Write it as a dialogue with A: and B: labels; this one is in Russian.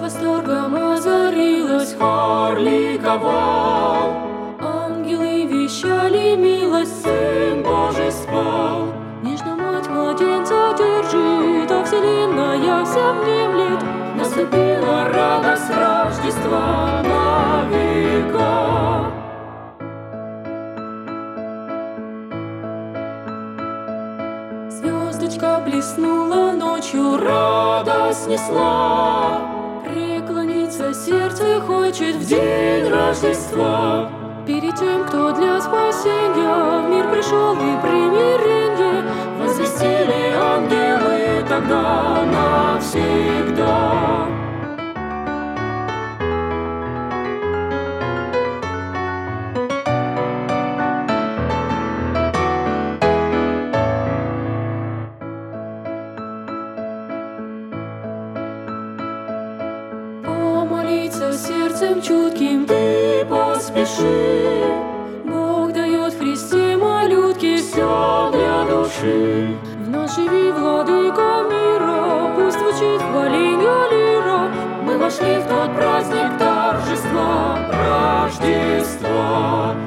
A: восторгом озарилась, хор ликовал. Ангелы вещали милость, Сын Божий спал. Нежно мать младенца держит, а вселенная вся внемлет. Наступила радость Рождества на века. Звездочка блеснула ночью, радость несла. Преклониться сердце хочет в день Рождества. Перед тем, кто для спасения в мир пришел и примиренье, возвестили ангелы тогда навсегда. Помолиться сердцем чутким ты поспеши. Бог дает в Христе малютке все для души. Вновь живи, владыка мира, пусть звучит хваленье лира. Мы вошли в тот праздник торжества Рождества.